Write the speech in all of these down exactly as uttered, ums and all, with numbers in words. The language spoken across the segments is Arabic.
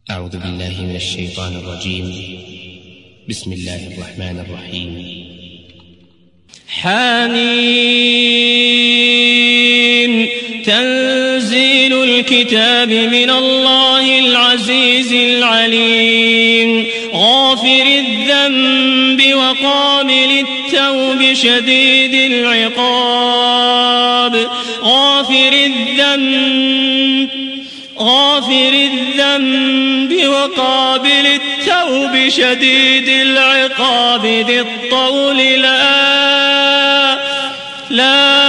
أعوذ بالله من الشيطان الرجيم. بسم الله الرحمن الرحيم. حميم. تنزيل الكتاب من الله العزيز العليم. غافر الذنب وقابل التوب شديد العقاب. غافر الذنب غافر الذنب وقابل التوب شديد العقاب ذي الطول لا لا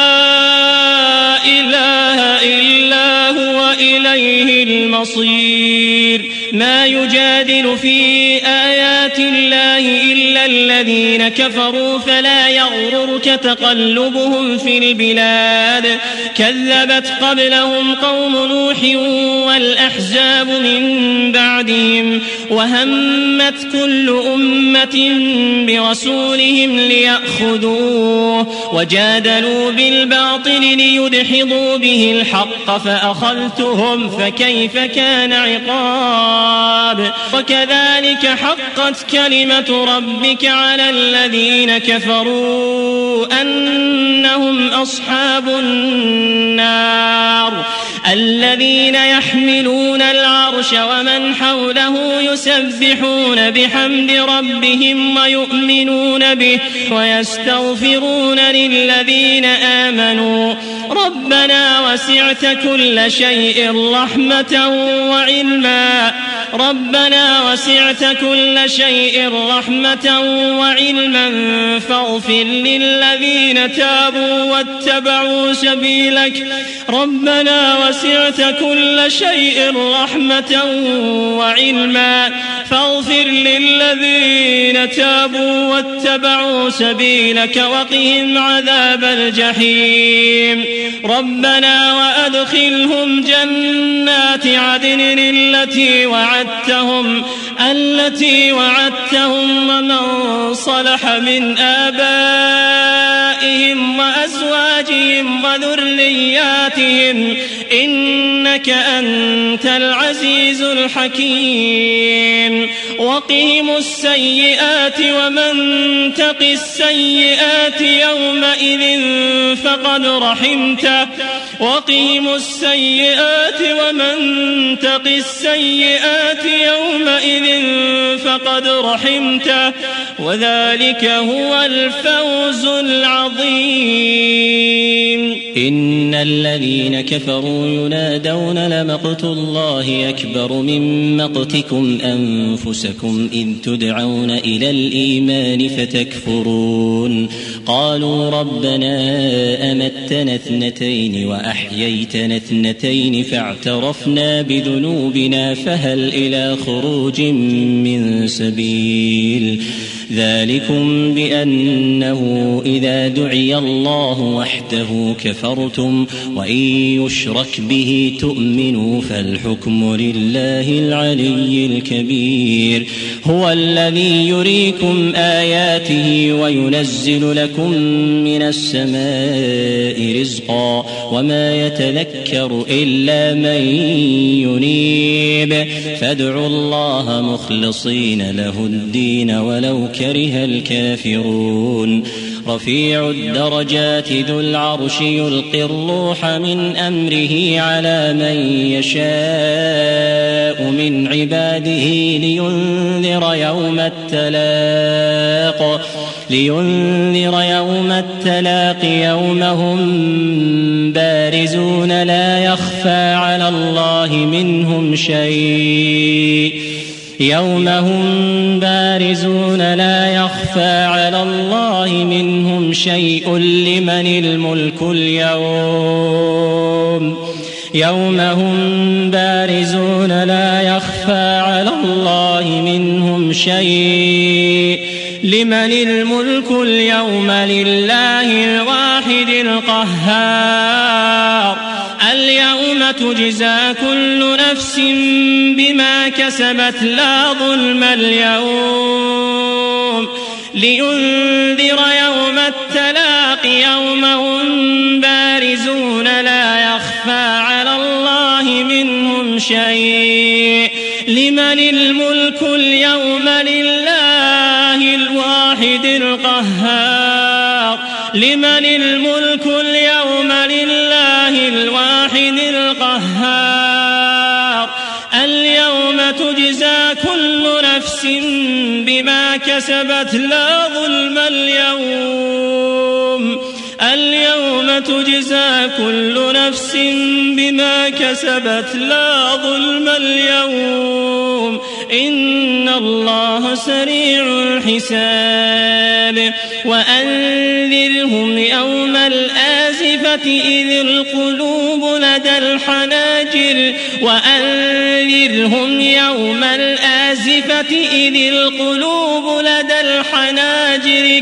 إله إلا هو إليه المصير. ما يجادل في آيات الله إلا الذين كفروا فلا يغررك تقلبهم في البلاد. كذبت قبلهم قوم نوح والأحزاب من بعدهم وهمت كل أمة برسولهم ليأخذوه وجادلوا بالباطل ليدحضوا به الحق فأخذتهم فكيف كان عقاب. وكذلك حقت كلمة ربك على الذين كفروا أنهم أصحاب النار. الذين يحملون العرش ومن حوله يسبحون بحمد ربهم ويؤمنون به ويستغفرون للذين آمنوا ربنا وسعت كل شيء رحمة وعلما ربنا وسعت كل شيء رحمة وعلما فاغفر للذين تابوا واتبعوا سبيلك ربنا وسعت كل شيء رحمة وعلما فاغفر للذين تابوا واتبعوا سبيلك وقهم عذاب الجحيم. ربنا وأدخلهم جنات عدن التي وعدتهم التي وعدتهم ومن صلح من آبائهم وأزواجهم وذرياتهم إنك أنت العزيز الحكيم. وقهم السيئات ومن تق السيئات يومئذ فقد رحمته وقهم السيئات ومن تق السيئات يومئذ فقد رحمته وذلك هو الفوز العظيم. إن الذين كفروا ينادون لمقت الله أكبر من مقتكم أنفسكم إذ تدعون إلى الإيمان فتكفرون. قالوا ربنا أمتنا اثنتين وأحييتنا اثنتين فاعترفنا بذنوبنا فهل إلى خروج من سبيل. ذلكم بأنه إذا دعي الله وحده كفرتم وإن يشرك به تؤمنوا فالحكم لله العلي الكبير. هو الذي يريكم آياته وينزل لكم من السماء رزقا وما يتذكر إلا من ينيب. فادعوا الله مخلصين له الدين ولو كره الكافرون. رفيع الدرجات ذو العرش يلقي الروح من أمره على من يشاء من عباده لينذر يوم التلاق لينذر يوم التلاق يوم هم بارزون لا يخفى على الله منهم شيء يوم هم بارزون لا يخفى على الله منهم شيء لمن الملك اليوم يوم هم بارزون لا يخفى على الله منهم شيء لمن الملك اليوم لله الواحد القهار. اليوم تجزى كل نفس بما كسبت لا ظلم اليوم لينذر يوم التلاق يوم هم بارزون لا يخفى على الله منهم شيء لمن الملك اليوم لله الواحد القهار لمن الملك اليوم لله الواحد القهار اليوم تجزى كل نفس بما كسبت لا ظلم اليوم اليوم تجزى كل نفس بما كسبت لا ظلم اليوم إن الله سريع الحساب وأنذرهم يوم الآزفة إذ القلوب لدى الحناجر وأنذرهم يوم الآزفة إذ القلوب لدى الحناجر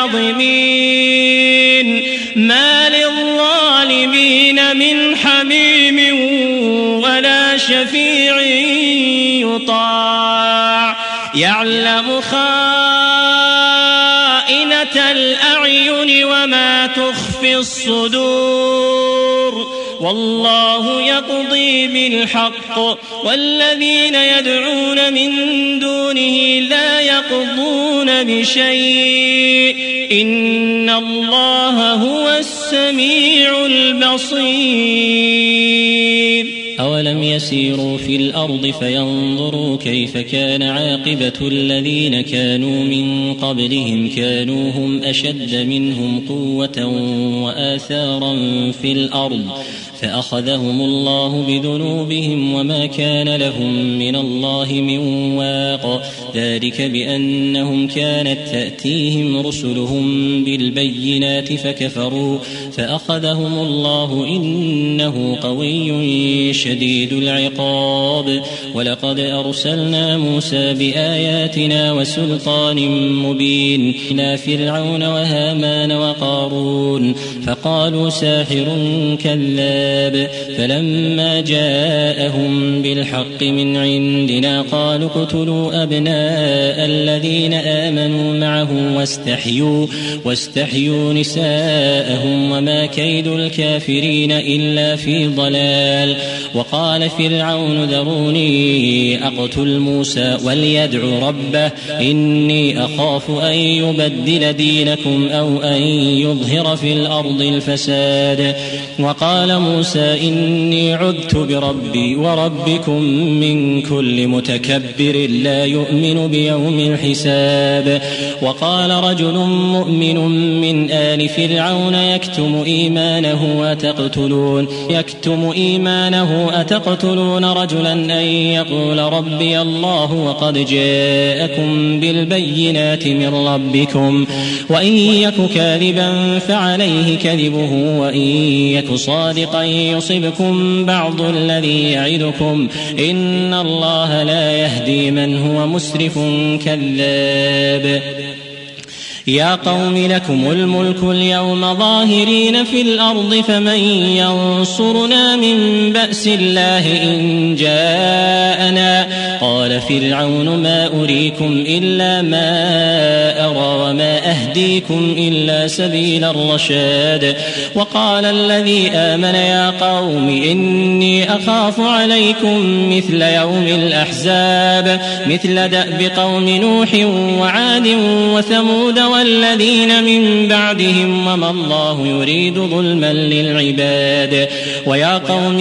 كاظمين ما للظالمين من حميم ولا شفيع يطاع يعلم خائنة الأعين وما تخفي الصدور والله يقضي بالحق والذين يدعون من دونه لا يقضون بشيء إن الله هو السميع البصير أولم يسيروا في الأرض فينظروا كيف كان عاقبة الذين كانوا من قبلهم كانوا هم أشد منهم قوة وآثارا في الأرض فأخذهم الله بذنوبهم وما كان لهم من الله من واق ذلك بأنهم كانت تأتيهم رسلهم بالبينات فكفروا فأخذهم الله إنه قوي شديد العقاب ولقد أرسلنا موسى بآياتنا وسلطان مبين إلى فرعون وهامان وقارون فقالوا ساحر كذاب فلما جاءهم بالحق من عندنا قالوا اقتلوا أبناء الذين آمنوا معه واستحيوا, واستحيوا نساءهم وما كيد الكافرين إلا في ضلال وقال فرعون ذروني أقتل موسى وليدع ربه إني أخاف أن يبدل دينكم أو أن يظهر في الأرض الفساد وقال موسى إني عذت بربي وربكم من كل متكبر لا يؤمن بيوم الحساب وقال رجل مؤمن من آل فرعون يكتم إيمانه أتقتلون يكتم إيمانه أتقتلون رجلا أن يقول ربي الله وقد جاءكم بالبينات من ربكم وإن يك كاذبا فعليه كذبه وإن يك صادقا يصبكم بعض الذي يعدكم إن الله لا يهدي من هو مسرف كذاب يا قوم لكم الملك اليوم ظاهرين في الأرض فمن ينصرنا من بأس الله إن جاءنا قال فرعون ما أريكم إلا ما أرى وما أهديكم إلا سبيل الرشاد وقال الذي آمن يا قوم إني أخاف عليكم مثل يوم الأحزاب مثل دأب قوم نوح وعاد وثمود والذين من بعدهم وما الله يريد ظلما للعباد ويا قوم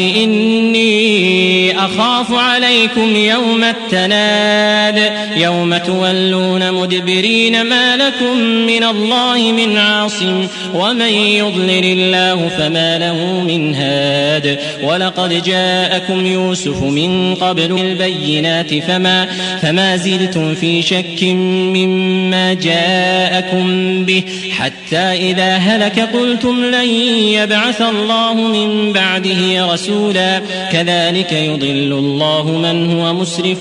إني أخاف عليكم يوم التناد يوم تولون مدبرين ما لكم من الله من عاصم ومن يضلل الله فما له من هاد ولقد جاءكم يوسف من قبل البينات فما, فما زلتم في شك مما جاءكم به حتى إذا هلك قلتم لن يبعث الله من بعده رسولا كذلك يضل الله من هو مسرف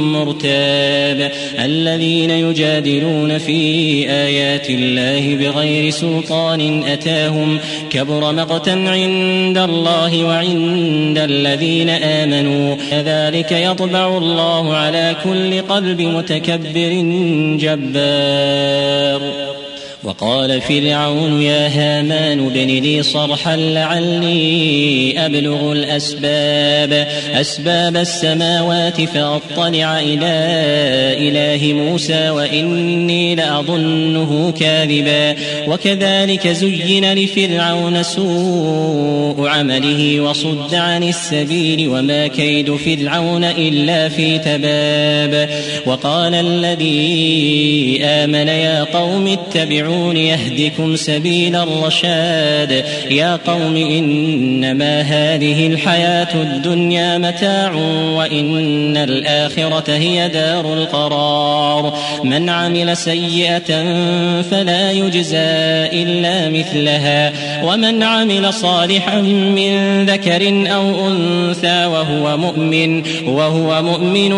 مرتاب الذين يجادلون في آيات الله بغير سلطان أتاهم كبر مقتا عند الله وعند الذين آمنوا كذلك يطبع الله على كل قلب متكبر جبار وقال فرعون يا هامان ابن لي صرحا لعلي أبلغ الأسباب أسباب السماوات فأطلع إلى إله موسى وإني لأظنه كاذبا وكذلك زين لفرعون سوء عمله وصد عن السبيل وما كيد فرعون إلا في تباب. وقال الذي آمن يا قوم اتبعوا يهدكم سبيل الرشاد يا قوم إنما هذه الحياة الدنيا متاع وإن الآخرة هي دار القرار من عمل سيئة فلا يجزى إلا مثلها ومن عمل صالحا من ذكر أو أنثى وهو مؤمن وهو مؤمن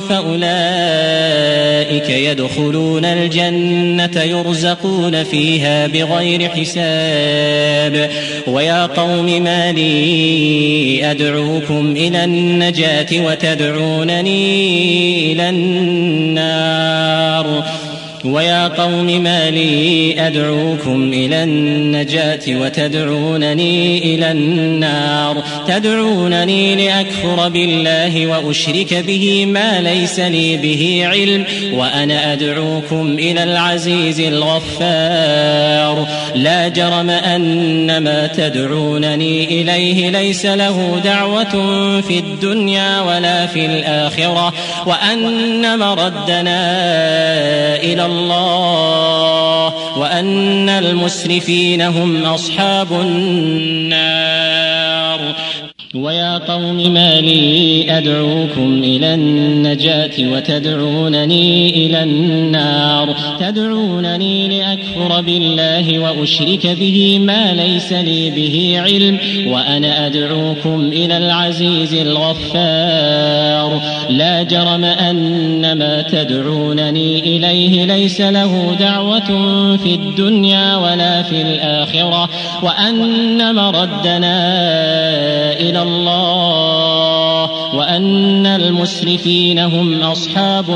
فأولئك يدخلون الجنة يرزقون فيها بغير حساب. ويا قوم ما لي أدعوكم إلى النجاة وتدعونني إلى النار ويا قوم ما لي أدعوكم إلى النجاة وتدعونني إلى النار تدعونني لأكفر بالله وأشرك به ما ليس لي به علم وأنا أدعوكم إلى العزيز الغفار لا جرم أن ما تدعونني إليه ليس له دعوة في الدنيا ولا في الآخرة وأن مردنا إلى الله وأن المسرفين هم أصحاب النار. ويا قوم ما لي أدعوكم إلى النجاة وتدعونني إلى النار تدعونني لأكفر بالله وأشرك به ما ليس لي به علم وأنا أدعوكم إلى العزيز الغفار لا جرم أن ما تدعونني إليه ليس له دعوة في الدنيا ولا في الآخرة وأن مردنا إلى الله وأن المسرفين هم أصحاب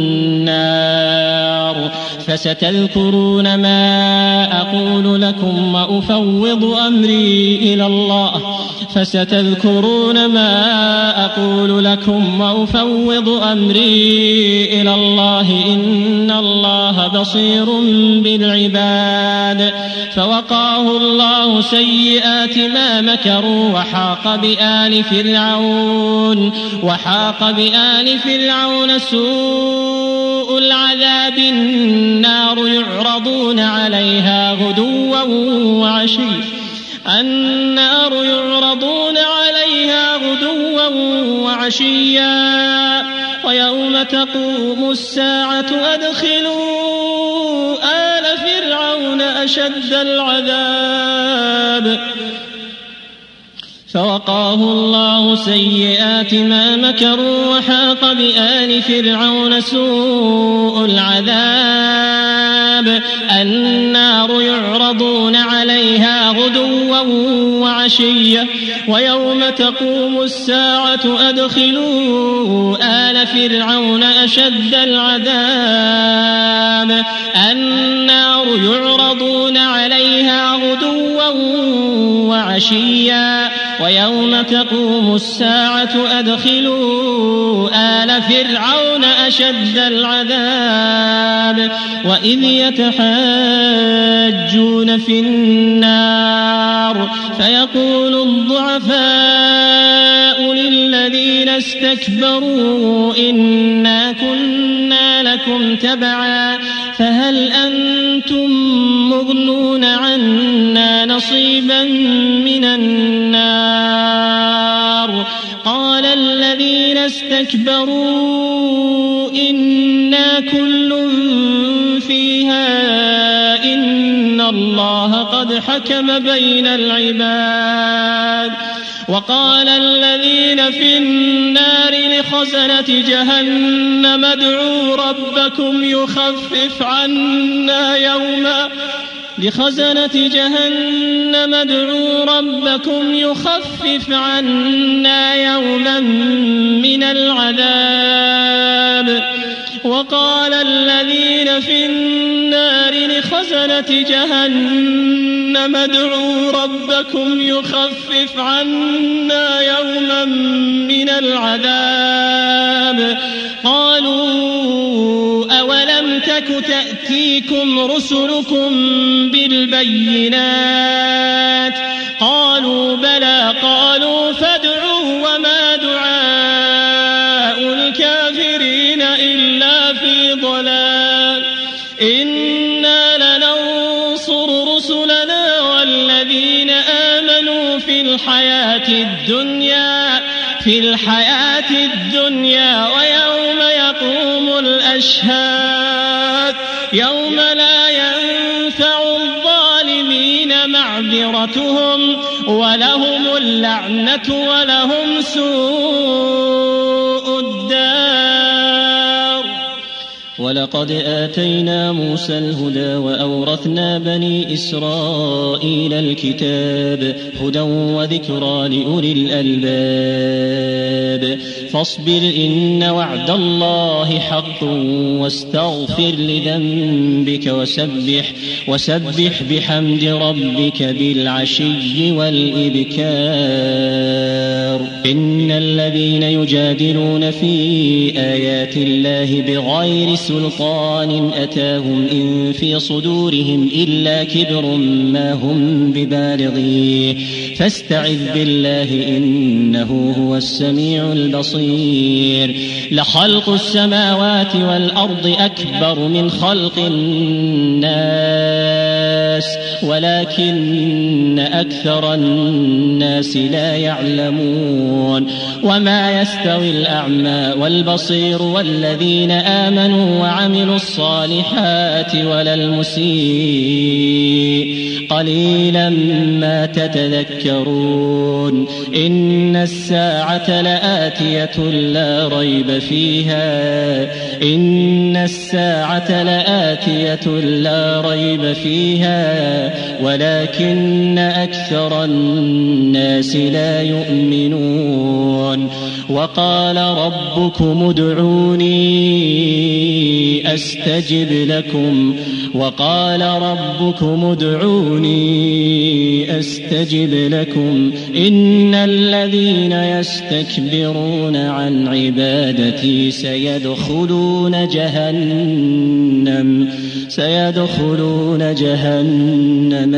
النار. فستذكرون ما أقول لكم وأفوض أمري إلى الله فستذكرون ما أقول لكم وأفوض أمري إلى الله إن الله بصير بالعباد. فوقاه الله سيئات ما مكروا وحاق بآل فرعون وحاق بآل فرعون سوء العذاب النار يعرضون عليها غدوا وعشيا النار يعرضون عليها غدوا وعشيا ويوم تقوم الساعة أدخلوا آل فرعون أشد العذاب. فوقاه الله سيئات ما مكروا وحاق بآل فرعون سوء العذاب النار يعرضون عليها غدوا وعشيا ويوم تقوم الساعة أدخلوا آل فرعون أشد العذاب النار يعرضون عليها غدوا وعشيا ويوم تقوم الساعة أدخلوا آل فرعون أشد العذاب. وإذ يتحاجون في النار فيقول الضعفاء للذين استكبروا إنا كنا لكم تبعا فهل أنتم مغنون عنا نصيبا من النار قال الذين استكبروا إنا كل فيها إن الله قد حكم بين العباد. وقال الذين في النار لخزنة جهنم ادعوا ربكم يخفف عنا يوما لخزنة جهنم ادعوا ربكم يخفف عنا يوما من العذاب وقال الذين في النار لخزنة جهنم ادعوا ربكم يخفف عنا يوما من العذاب قالوا أولم تك تأتيكم رسلكم بالبينات قالوا بلى قالوا فادعوا وما دعاء الكافرين إلا في ضلال إنا لننصر رسلنا والذين آمنوا في الحياة الدنيا في الحياة الدنيا ويوم يقوم الأشهاد يوم لا ينفع الظالمين معذرتهم ولهم اللعنة ولهم سوء الدار. ولقد آتينا موسى الهدى وأورثنا بني إسرائيل الكتاب هدى وذكرى لأولي الألباب فاصبر إن وعد الله حق واستغفر لذنبك وسبح وسبح بحمد ربك بالعشي والإبكار. إن الذين يجادلون في آيات الله بغير سلطان أتاهم إن في صدورهم إلا كبر ما هم ببالغيه فاستعذ بالله إنه هو السميع البصير. لخلق السماوات والأرض أكبر من خلق الناس ولكن أكثر الناس لا يعلمون. وما يستوي الأعمى والبصير والذين آمنوا وعملوا الصالحات ولا المسيء قليلا ما تتذكرون. إن الساعة لآتية لا ريب فيها إن الساعة لآتية لا ريب فيها ولكن أكثر الناس لا يؤمنون. وقال ربكم ادعوني أستجب لكم وقال ربكم ادعوني أستجب لكم إن الذين يستكبرون عن عبادتي سيدخلون جهنم سيدخلون جهنم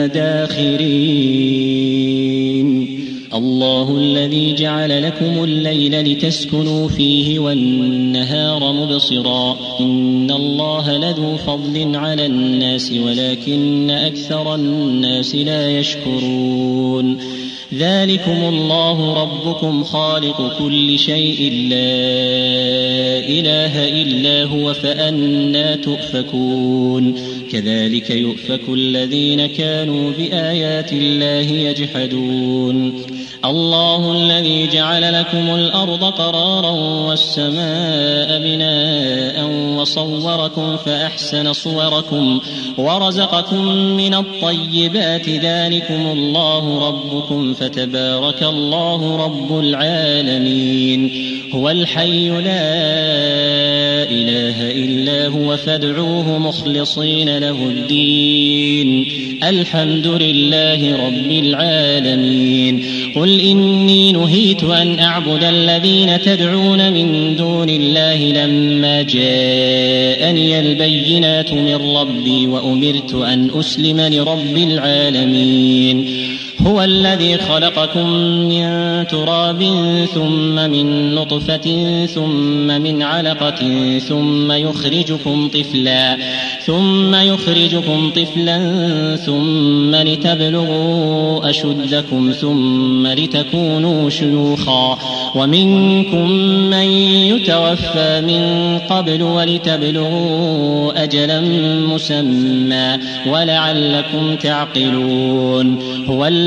داخرين. الله الذي جعل لكم الليل لتسكنوا فيه والنهار مبصرا إن الله لذو فضل على الناس ولكن أكثر الناس لا يشكرون. ذلكم الله ربكم خالق كل شيء لا إله إلا هو فأنى تؤفكون. كذلك يؤفك الذين كانوا بآيات الله يجحدون. الله الذي جعل لكم الأرض قرارا والسماء بناء وصوركم فأحسن صوركم ورزقكم من الطيبات ذلكم الله ربكم فتبارك الله رب العالمين. هو الحي لا إله إلا هو فادعوه مخلصين له الدين الحمد لله رب العالمين. قل إني نهيت أن أعبد الذين تدعون من دون الله لما جاءني البينات من ربي وأمرت أن أسلم لرب العالمين. هو الذي خلقكم من تراب ثم من نطفة ثم من علقة ثم يخرجكم طفلا ثم يخرجكم طفلا ثم لتبلغوا أشدكم ثم لتكونوا شيوخا ومنكم من يتوفى من قبل ولتبلغوا أجلا مسمى ولعلكم تعقلون. هو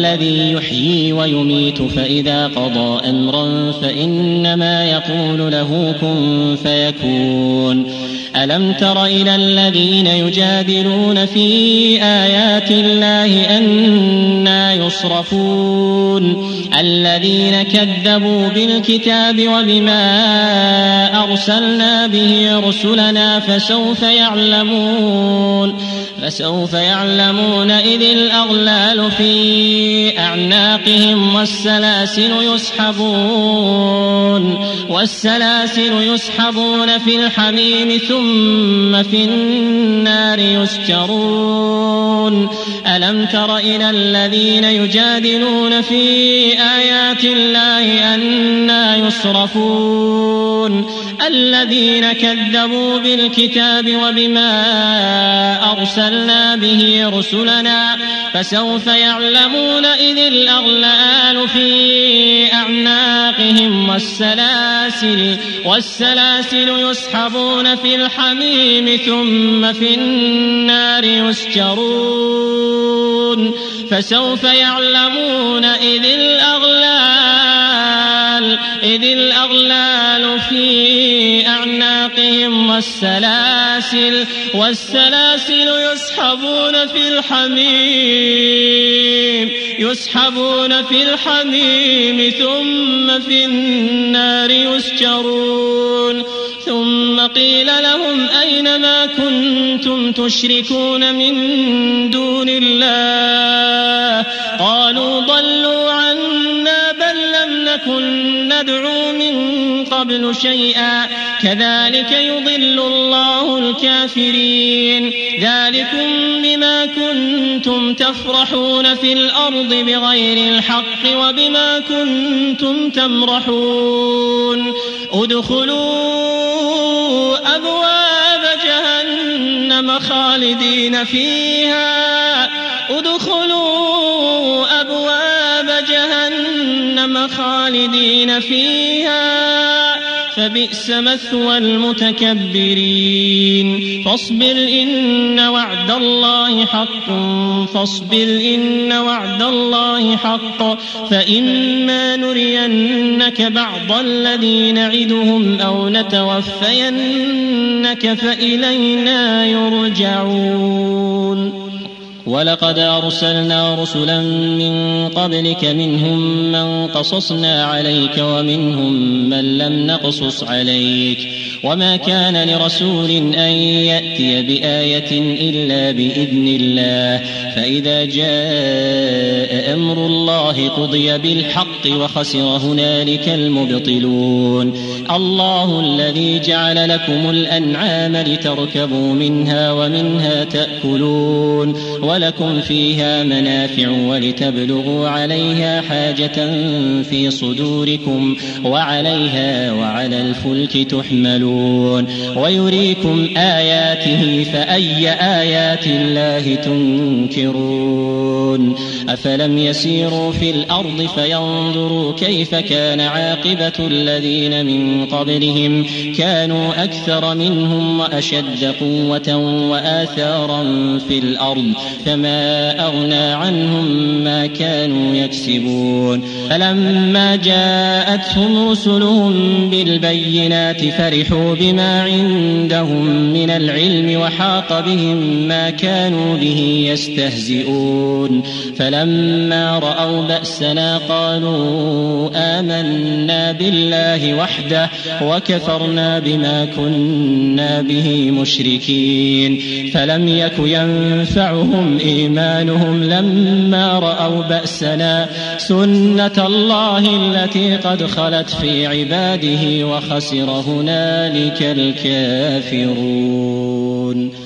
الذي يحيي ويميت فإذا قضى أمرا فإنما يقول له كن فيكون ألم تر إلى الذين يجادلون في آيات الله أنى يصرفون الذين كذبوا بالكتاب وبما أرسلنا به رسلنا فسوف يعلمون فسوف يعلمون إذ الأغلال في أعناقهم والسلاسل يسحبون والسلاسل يسحبون في الحميم ثم في النار يسجرون ألم تر إلى الذين يجادلون في آيات الله أنى يصرفون الذين كذبوا بالكتاب وبما أرسلنا به رسلنا فسوف يعلمون إذ الأغلال في أعناقهم والسلاسل والسلاسل يسحبون في الحميم ثم في النار يسجرون فسوف يعلمون إذ الأغلال إذ الأغلال في أعناقهم والسلاسل والسلاسل يسحبون في الحميم يسحبون في الحميم ثم في النار يسجرون ثم قيل لهم أين ما كنتم تشركون من دون الله قالوا ضلوا عنا بل لم نكن ندعو من قبل شيئا كذلك يضل الله الكافرين ذلكم بما كنتم تفرحون في الأرض بغير الحق وبما كنتم تمرحون ادخلوا أبواب جهنم خالدين فيها ادخلوا أبواب جهنم خالدين فيها فبئس مثوى المتكبرين فاصبر إن وعد الله حق فاصبر إن وعد الله حق فإما نرينك بعض الذي نعدهم أو نتوفينك فإلينا يرجعون ولقد أرسلنا رسلا من قبلك منهم من قصصنا عليك ومنهم من لم نقصص عليك وما كان لرسول أن يأتي بآية إلا بإذن الله فإذا جاء أمر الله قضي بالحق وخسر هنالك المبطلون الله الذي جعل لكم الأنعام لتركبوا منها ومنها تأكلون ولكم فيها منافع ولتبلغوا عليها حاجة في صدوركم وعليها وعلى الفلك تحملون ويريكم آياته فأي آيات الله تنكرون أفلم يسيروا في الأرض فينظروا كيف كان عاقبة الذين من قبلهم كانوا أكثر منهم وأشد قوة وآثارا في الأرض فما أغنى عنهم ما كانوا يكسبون فلما جاءتهم رسلهم بالبينات فرحوا بما عندهم من العلم وحاق بهم ما كانوا به يستهزئون فلما رأوا بأسنا قالوا آمنا بالله وحده وكفرنا بما كنا به مشركين فلم يك ينفعهم إيمانهم لما رأوا بأسنا سنة الله التي قد خلت في عباده وخسر هنالك الكافرون.